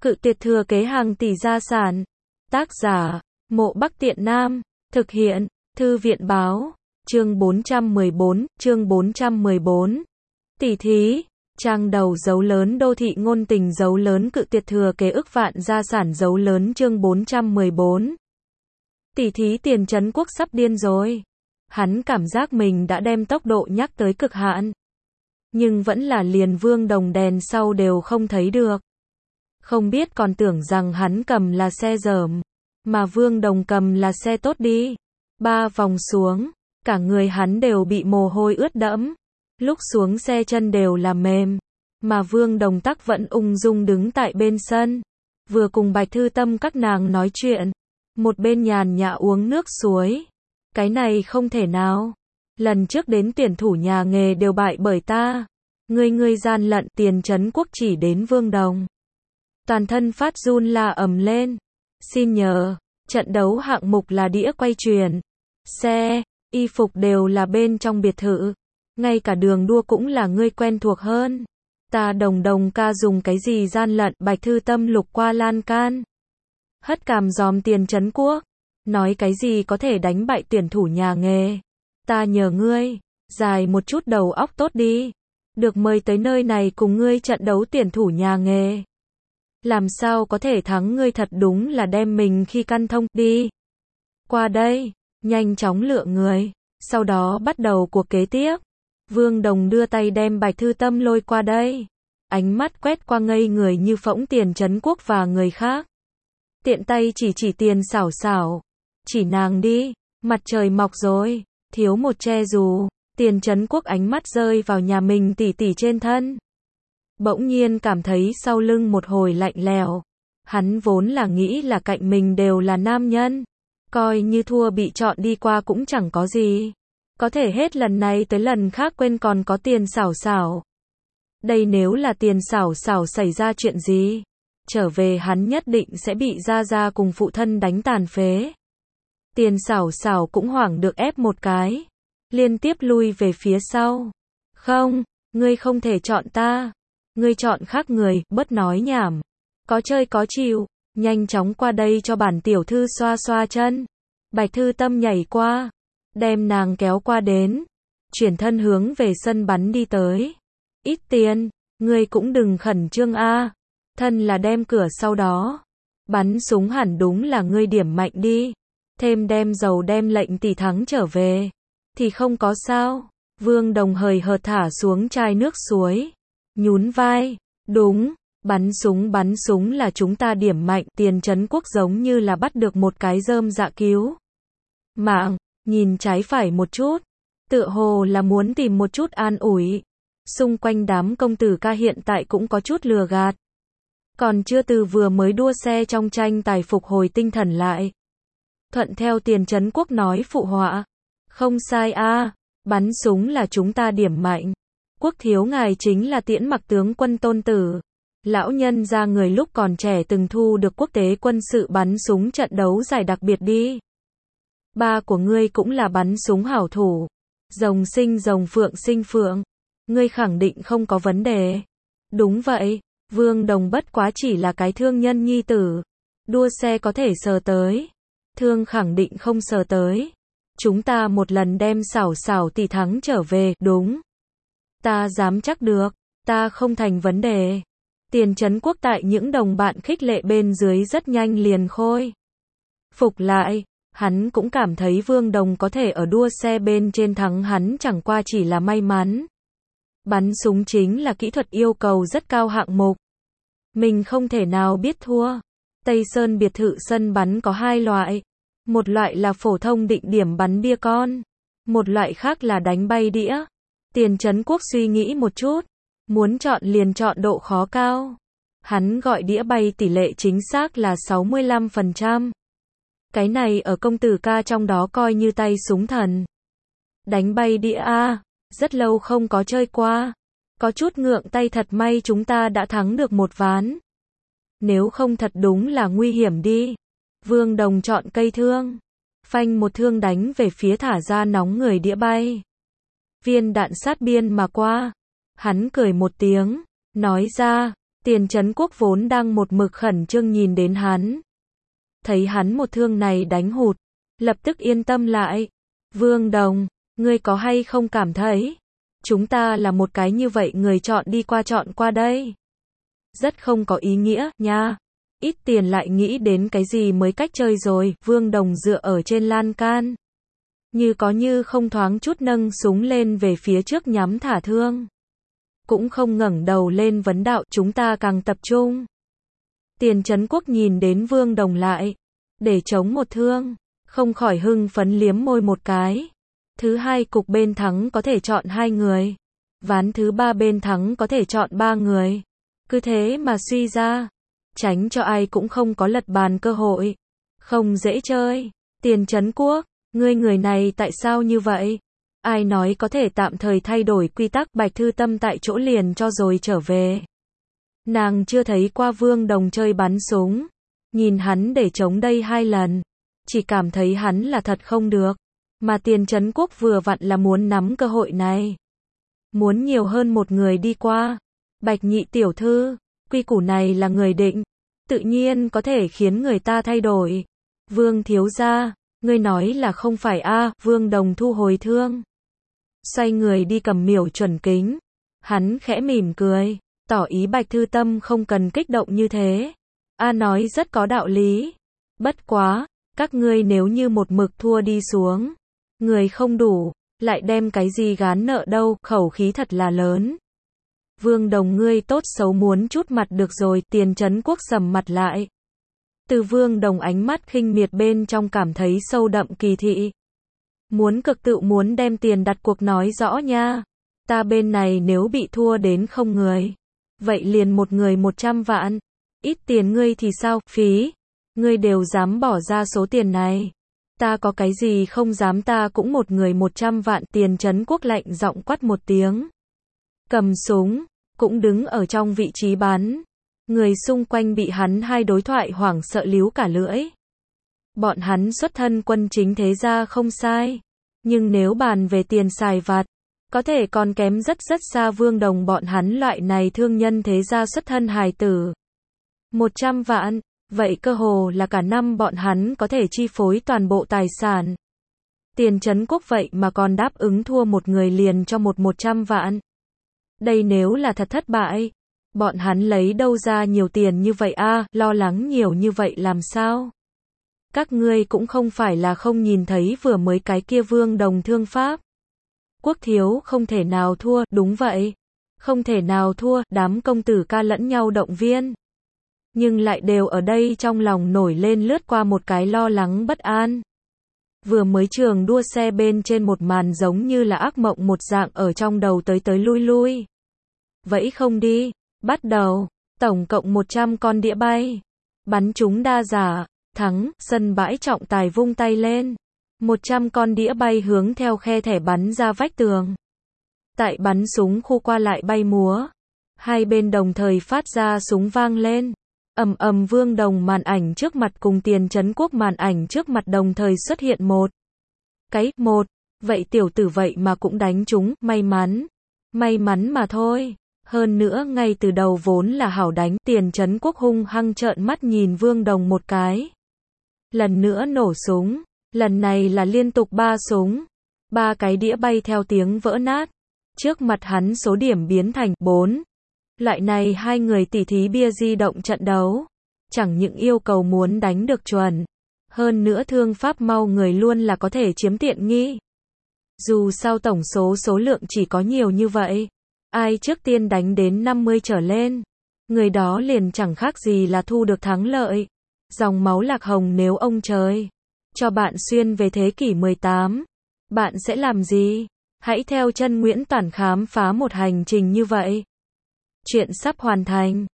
Cự tuyệt thừa kế hàng tỷ gia sản. Tác giả, Mộ Bắc Tiện Nam. Thực hiện, Thư viện báo. Chương 414. Tỉ thí. Trang đầu dấu lớn đô thị ngôn tình dấu lớn cự tuyệt thừa kế ức vạn gia sản dấu lớn chương 414. Tỉ thí tiền trấn quốc sắp điên rồi. Hắn cảm giác mình đã đem tốc độ nhắc tới cực hạn. Nhưng vẫn là liền Vương Đồng đèn sau đều không thấy được. Không biết còn tưởng rằng hắn cầm là xe dởm. Mà Vương Đồng cầm là xe tốt đi. 3 vòng xuống, cả người hắn đều bị mồ hôi ướt đẫm. Lúc xuống xe chân đều là mềm. Mà Vương Đồng tắc vẫn ung dung đứng tại bên sân. Vừa cùng Bạch Thư Tâm các nàng nói chuyện. Một bên nhàn nhã uống nước suối. Cái này không thể nào. Lần trước đến tuyển thủ nhà nghề đều bại bởi ta. Ngươi gian lận tiền trấn quốc chỉ đến Vương Đồng. Toàn thân phát run la ầm lên. Xin nhờ, trận đấu hạng mục là đĩa quay chuyền. Xe, y phục đều là bên trong biệt thự. Ngay cả đường đua cũng là ngươi quen thuộc hơn. Ta Đồng ca dùng cái gì gian lận Bạch Thư Tâm lục qua lan can. Hất cằm giòm tiền trấn quốc. Nói cái gì có thể đánh bại tuyển thủ nhà nghề. Ta nhờ ngươi, dài một chút đầu óc tốt đi. Được mời tới nơi này cùng ngươi trận đấu tuyển thủ nhà nghề. Làm sao có thể thắng ngươi thật đúng là đem mình khi căn thông đi. Qua đây, nhanh chóng lựa người. Sau đó bắt đầu cuộc kế tiếp. Vương Đồng đưa tay đem Bạch Thư Tâm lôi qua đây. Ánh mắt quét qua ngây người như phỗng tiền trấn quốc và người khác. Tiện tay chỉ tiền xảo xảo. Chỉ nàng đi, mặt trời mọc rồi, thiếu một che dù. Tiền trấn quốc ánh mắt rơi vào nhà mình tỉ trên thân. Bỗng nhiên cảm thấy sau lưng một hồi lạnh lẽo. Hắn vốn là nghĩ là cạnh mình đều là nam nhân. Coi như thua bị chọn đi qua cũng chẳng có gì. Có thể hết lần này tới lần khác quên còn có tiền xảo xảo. Đây nếu là tiền xảo xảo xảy ra chuyện gì? Trở về hắn nhất định sẽ bị gia cùng phụ thân đánh tàn phế. Tiền xảo xảo cũng hoảng được ép một cái. Liên tiếp lui về phía sau. Không, ngươi không thể chọn ta. Ngươi chọn khác người, bớt nói nhảm. Có chơi có chịu, nhanh chóng qua đây cho bản tiểu thư xoa xoa chân. Bạch Thư Tâm nhảy qua, đem nàng kéo qua đến. Chuyển thân hướng về sân bắn đi tới. Ít tiền, ngươi cũng đừng khẩn trương a. Thân là đem cửa sau đó. Bắn súng hẳn đúng là ngươi điểm mạnh đi. Thêm đem dầu đem lệnh tỷ thắng trở về. Thì không có sao. Vương Đồng hời hợt thả xuống chai nước suối. Nhún vai. Đúng, bắn súng là chúng ta điểm mạnh. Tiền trấn quốc giống như là bắt được một cái rơm dạ cứu mạng. Nhìn trái phải một chút. Tựa hồ là muốn tìm một chút an ủi. Xung quanh đám công tử ca hiện tại cũng có chút lừa gạt. Còn chưa từ vừa mới đua xe trong tranh tài phục hồi tinh thần lại. Thuận theo tiền trấn quốc nói phụ họa. Không sai a, bắn súng là chúng ta điểm mạnh. Quốc thiếu ngài chính là Tiễn Mặc tướng quân tôn tử. Lão nhân ra người lúc còn trẻ từng thu được quốc tế quân sự bắn súng trận đấu giải đặc biệt đi. Ba của ngươi cũng là bắn súng hảo thủ. Rồng sinh rồng phượng sinh phượng. Ngươi khẳng định không có vấn đề. Đúng vậy, Vương Đồng bất quá chỉ là cái thương nhân nhi tử. Đua xe có thể sờ tới. Thương khẳng định không sờ tới. Chúng ta một lần đem xảo xảo tỷ thắng trở về, đúng. Ta dám chắc được, ta không thành vấn đề. Tiền trấn quốc tại những đồng bạn khích lệ bên dưới rất nhanh liền khôi phục lại. Hắn cũng cảm thấy Vương Đồng có thể ở đua xe bên trên thắng hắn chẳng qua chỉ là may mắn. Bắn súng chính là kỹ thuật yêu cầu rất cao hạng mục. Mình không thể nào biết thua. Tây Sơn biệt thự sân bắn có 2 loại. Một loại là phổ thông định điểm bắn bia con. Một loại khác là đánh bay đĩa. Tiền trấn quốc suy nghĩ một chút. Muốn chọn liền chọn độ khó cao. Hắn gọi đĩa bay tỷ lệ chính xác là 65%. Cái này ở công tử ca trong đó coi như tay súng thần. Đánh bay đĩa a, rất lâu không có chơi qua. Có chút ngượng tay thật may chúng ta đã thắng được một ván. Nếu không thật đúng là nguy hiểm đi. Vương Đồng chọn cây thương. Phanh một thương đánh về phía thả ra nóng người đĩa bay. Viên đạn sát biên mà qua. Hắn cười một tiếng. Nói ra, Tiền Trấn Quốc vốn đang một mực khẩn trương nhìn đến hắn. Thấy hắn một thương này đánh hụt, lập tức yên tâm lại. Vương Đồng, ngươi có hay không cảm thấy, chúng ta là một cái như vậy người chọn đi chọn qua đây. Rất không có ý nghĩa, nha. Ít tiền lại nghĩ đến cái gì mới cách chơi rồi, Vương Đồng dựa ở trên lan can. Như có như không thoáng chút nâng súng lên về phía trước nhắm thả thương. Cũng không ngẩng đầu lên vấn đạo, chúng ta càng tập trung. Tiền Trấn Quốc nhìn đến Vương Đồng lại, để chống một thương, không khỏi hưng phấn liếm môi một cái. Thứ hai cục bên thắng có thể chọn 2 người. Ván thứ 3 bên thắng có thể chọn 3 người. Cứ thế mà suy ra, tránh cho ai cũng không có lật bàn cơ hội. Không dễ chơi. Tiền Trấn Quốc, ngươi người này tại sao như vậy? Ai nói có thể tạm thời thay đổi quy tắc, Bạch Thư Tâm tại chỗ liền cho rồi trở về. Nàng chưa thấy qua Vương Đồng chơi bắn súng. Nhìn hắn để chống đây 2 lần. Chỉ cảm thấy hắn là thật không được. Mà Tiền Trấn Quốc vừa vặn là muốn nắm cơ hội này. Muốn nhiều hơn một người đi qua. Bạch nhị tiểu thư, quy củ này là người định. Tự nhiên có thể khiến người ta thay đổi. Vương thiếu gia, ngươi nói là không phải a? Vương Đồng thu hồi thương. Xoay người đi cầm miểu chuẩn kính. Hắn khẽ mỉm cười, tỏ ý Bạch Thư Tâm không cần kích động như thế. Nói rất có đạo lý. Bất quá, các ngươi nếu như một mực thua đi xuống, người không đủ, lại đem cái gì gán nợ đâu, khẩu khí thật là lớn. Vương Đồng ngươi tốt xấu muốn chút mặt được rồi, Tiền Trấn Quốc sầm mặt lại. Từ Vương Đồng ánh mắt khinh miệt bên trong cảm thấy sâu đậm kỳ thị. Muốn cực tự muốn đem tiền đặt cuộc nói rõ nha. Ta bên này nếu bị thua đến không người, vậy liền một người 100 vạn. Ít tiền ngươi thì sao, phí. Ngươi đều dám bỏ ra số tiền này. Ta có cái gì không dám, ta cũng một người 100 vạn. Tiền Trấn Quốc lạnh giọng quát một tiếng. Cầm súng, cũng đứng ở trong vị trí bắn. Người xung quanh bị hắn hai đối thoại hoảng sợ líu cả lưỡi. Bọn hắn xuất thân quân chính thế gia không sai. Nhưng nếu bàn về tiền xài vặt, có thể còn kém rất xa Vương Đồng bọn hắn loại này thương nhân thế gia xuất thân hài tử. 100 vạn, vậy cơ hồ là cả năm bọn hắn có thể chi phối toàn bộ tài sản. Tiền Trấn Quốc vậy mà còn đáp ứng thua một người liền cho 100 vạn. Đây nếu là thật thất bại, bọn hắn lấy đâu ra nhiều tiền như vậy a? Lo lắng nhiều như vậy làm sao? Các ngươi cũng không phải là không nhìn thấy vừa mới cái kia Vương Đồng thương pháp. Quốc thiếu không thể nào thua, đúng vậy. Không thể nào thua, đám công tử ca lẫn nhau động viên. Nhưng lại đều ở đây trong lòng nổi lên lướt qua một cái lo lắng bất an. Vừa mới trường đua xe bên trên một màn giống như là ác mộng một dạng ở trong đầu tới lui. Vẫy không đi, bắt đầu, tổng cộng 100 con đĩa bay. Bắn chúng đa giả, thắng, sân bãi trọng tài vung tay lên. 100 con đĩa bay hướng theo khe thẻ bắn ra vách tường. Tại bắn súng khu qua lại bay múa. Hai bên đồng thời phát ra súng vang lên. Ầm ầm, Vương Đồng màn ảnh trước mặt cùng Tiền Trấn Quốc màn ảnh trước mặt đồng thời xuất hiện một. Vậy tiểu tử vậy mà cũng đánh chúng, may mắn mà thôi. Hơn nữa ngay từ đầu vốn là hảo đánh. Tiền Trấn Quốc hung hăng trợn mắt nhìn Vương Đồng một cái. Lần nữa nổ súng. Lần này là liên tục 3 súng. 3 cái đĩa bay theo tiếng vỡ nát. Trước mặt hắn số điểm biến thành 4. Loại này hai người tỉ thí bia di động trận đấu. Chẳng những yêu cầu muốn đánh được chuẩn. Hơn nữa thương pháp mau người luôn là có thể chiếm tiện nghi. Dù sao tổng số lượng chỉ có nhiều như vậy. Ai trước tiên đánh đến 50 trở lên. Người đó liền chẳng khác gì là thu được thắng lợi. Dòng máu Lạc Hồng nếu ông trời cho bạn xuyên về thế kỷ 18. Bạn sẽ làm gì? Hãy theo chân Nguyễn Toản khám phá một hành trình như vậy. Chuyện sắp hoàn thành.